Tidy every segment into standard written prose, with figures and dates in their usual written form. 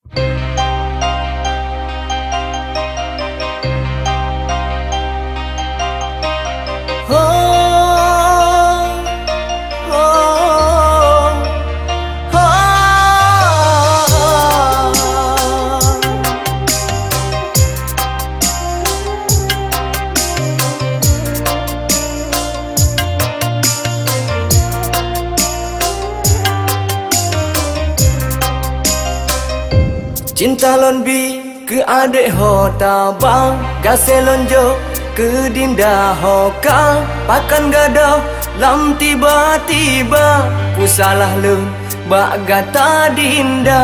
Cinta lon bi ke adik ho tabang, kasih lonjo ke dinda ho ka, pakan gadah lam tiba-tiba ku salah lun bak gata dinda.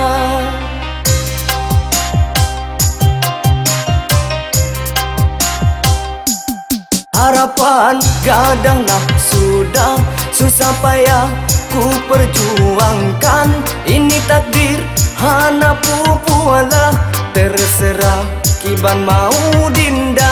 Harapan gadang lah sudah, susah payah ku perjuangkan, ini takdir hana pupualah, terserah kiban mau dinda.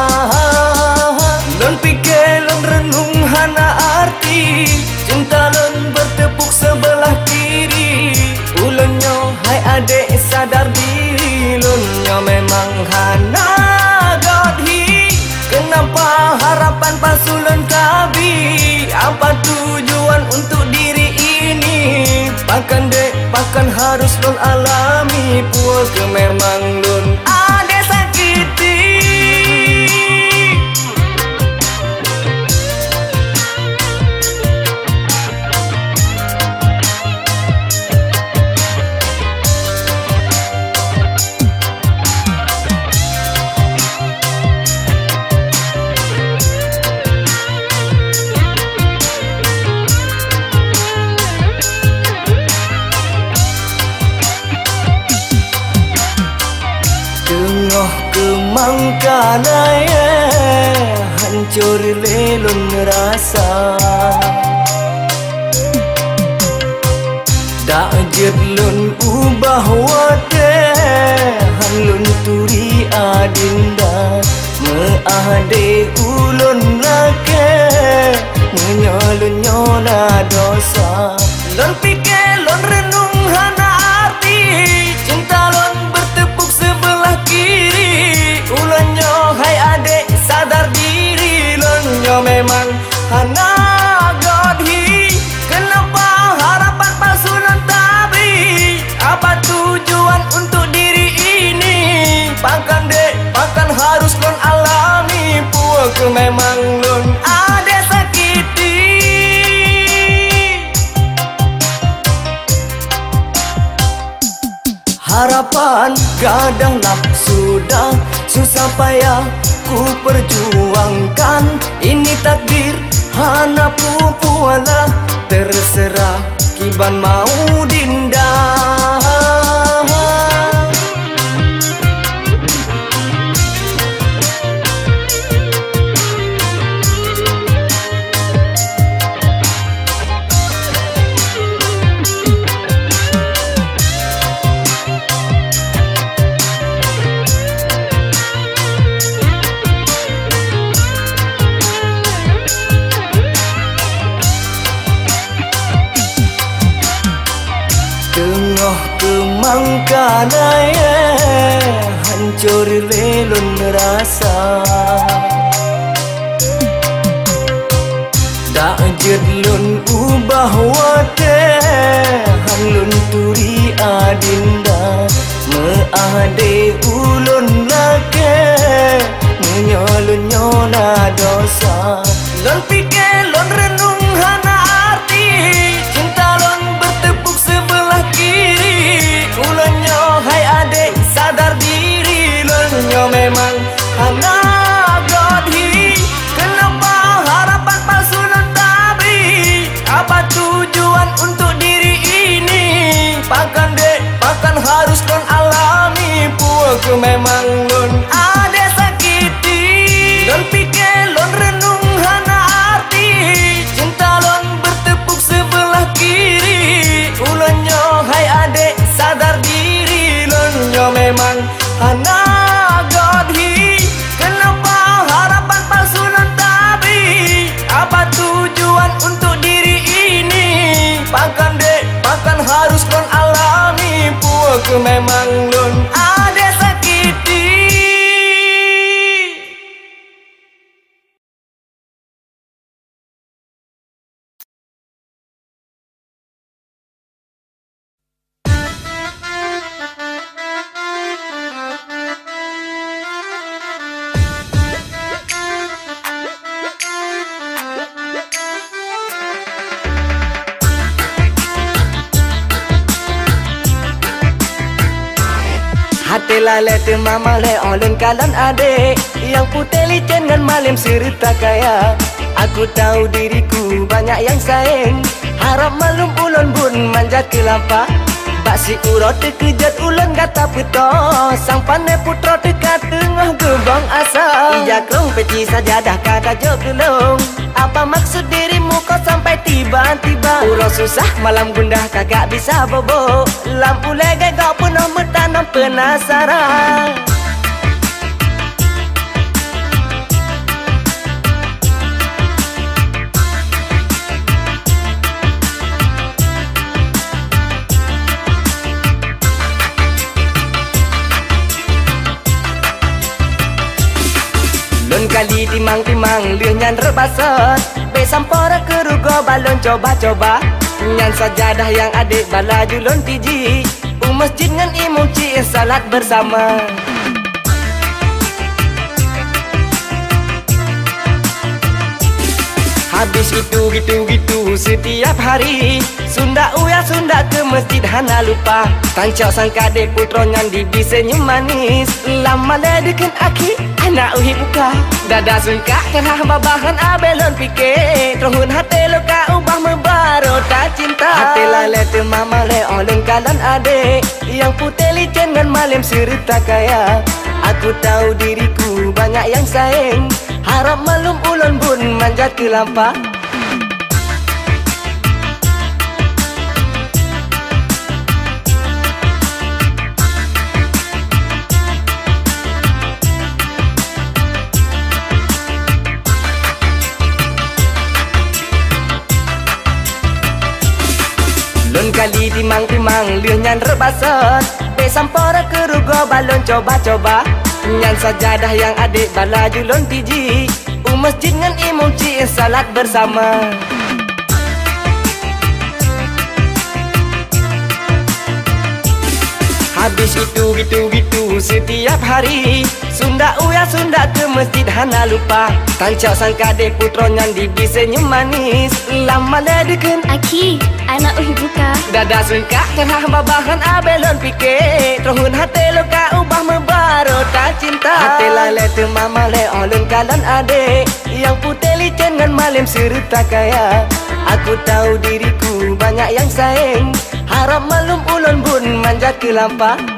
Lon pikir lon renung hana arti, cinta lon bertepuk sebelah kiri. Ulunnya hai adek sadar diri, lunnya memang hana godhi. Kenapa harapan palsu lon kabi? Apa tujuan untuk diri ini? Pakan harus lon alami, puas ke memang lon ada sakiti. Mangkanaya hancur lelun rasa, dak jet lun ubah wate halun turi adinda, meade ulun lake menyolun nyola dosa. Lon pikir lon renung hana arti, cinta lon bertepuk sebelah kiri. Ulunnya hai adek sadar diri, lunnya memang hana godhi. Kenapa harapan palsu lon tabri? Apa tujuan untuk diri ini? Pakan harus lon alami, puas ke memang lon ada sakiti. Harapan gadanglah sudah, susah payah ku perjuangkan, ini takdir hana pupualah, terserah kiban mau dinda. Mangkanaya hancur lelun rasa, dak jet lun ubah wate halun turi adinda, meade ulun lake menyolun nyola dosa. Lon pikir lon renung hana arti, cinta lon bertepuk sebelah kiri. Ulunnya hai adek sadar diri, lunnya memang hana godhi. Kenapa harapan palsu lon tabri? Apa tujuan untuk diri ini? Pakan harus lon alami, puas ke memang lon ada sakiti. Lon pikir lon renung hana arti, cinta lon bertepuk sebelah kiri. Ulunnya hai adek sadar diri, lunnya memang hana godhi. Kenapa harapan palsu lon tabri? Apa tujuan untuk diri ini? Pakan harus lon alami, puas ke memang Hati lale tu mama le olun kalian adik, yang putih licin dan malim serta kaya. Aku tahu diriku banyak yang sayang, harap malum ulun bun manjat ke lampah. Bak si urut terkejut ulun kata puto, sang pandai putra dekat tengah gebang asa. Ija kerong peci sajadah kata jok gelung, apa maksud dirimu kau sampai tiba-tiba? Urut susah malam gundah kagak bisa bobo, lampu lega kau penuh bertanam penasaran. Lun kali timang-timang liu nyan rebasat, be sampora kerugo balon coba-coba. Nyan sajadah yang adik balaju lun tiji, masjid ngan imam ci salat bersama. Habis itu gitu setiap hari, Sunda uya Sunda ke masjid hana lupa. Tancau sang kadek putro nyan dibi senyum manis, lama ledekin aki anak uhi buka. Dada sungka kerah babahan abelon pikir, terhun hati luka ubah membaro tak cinta. Hati lale tu mama le olun kalian adik, yang putih licin dan malim serta kaya. Aku tahu diriku banyak yang sayang, harap malum ulun bun manjat ke lampah. Lun kali timang-timang liu nyan rebasat, be sampora kerugo balon coba-coba. Nyan sajadah yang adik balaju lun tiji, masjid ngan imam ci salat bersama. Habis itu gitu setiap hari, Sunda uya Sunda ke masjid hana lupa. Tancau sang kadek putro nyan dibi senyum manis, lama ledekin Aki, anak uhi buka. Dada sungka kerah babahan abelon pikir, terhun hati luka ubah membaro tak cinta. Hati lale tu mama le olun kalian adik, yang putih licin dan malim serta kaya. Aku tahu diriku banyak yang sayang, harap malum ulun bun manjat ke lampah.